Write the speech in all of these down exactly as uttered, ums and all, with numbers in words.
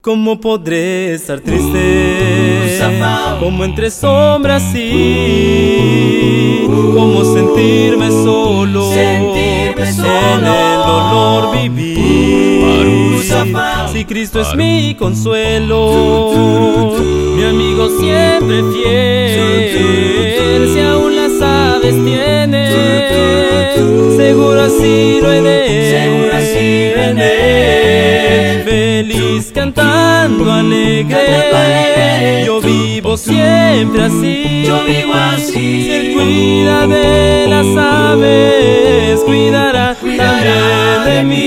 ¿Cómo podré estar triste? Como entre sombras y cómo sentirme solo, sentirme solo. En el dolor vivir. Si Cristo es mi consuelo, mi amigo siempre fiel. Si aún las aves tienen, seguro así lo he de Seguro así lo he de. Feliz cantando alegre, yo vivo siempre así. Yo vivo así. Si Él cuida de las aves, cuidará, Cuidará también de mí.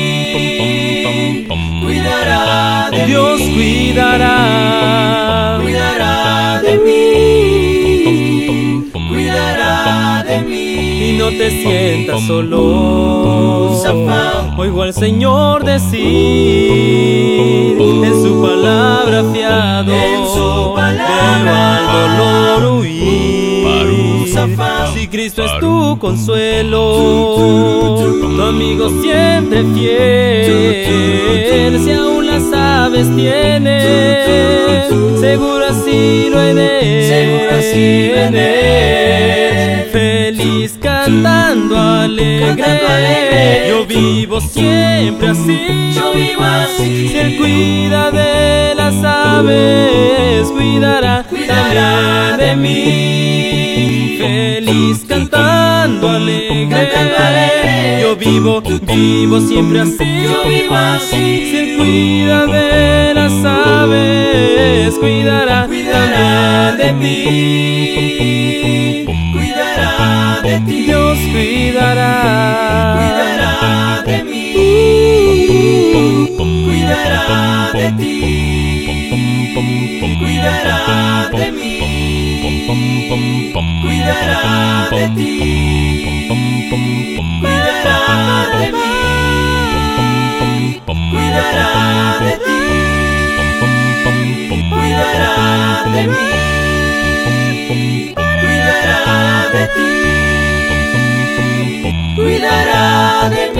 Cuidará de Dios mí. cuidará, Cuidará de mí. Cuidará de mí. y no te sientas solo. Oigo al Señor decir en su palabra fiado, En su palabra, pero al dolor huir. Si Cristo es tu consuelo, tu amigo siempre fiel. Si aún las aves tienes, seguro así lo he de. Seguro así lo he de. Feliz cantando alegre, Cantando alegre. yo vivo siempre así. Yo vivo así. Si Él cuida de las aves, cuidará, Cuidará también de de mí. Feliz cantando alegre, Cantando alegre. yo vivo, vivo siempre así. Yo vivo así. Si Él cuida de las aves, cuidará, Cuidará de también de ti. Cuidará de ti. Dios cuidará, Cuidará de mí. Cuidará de ti. Cuidará de mí. Cuidará de ti. Cuidará de mí. Cuidará de ti. Cuidará de mí. Cuidará de ti. Cuidará de mí.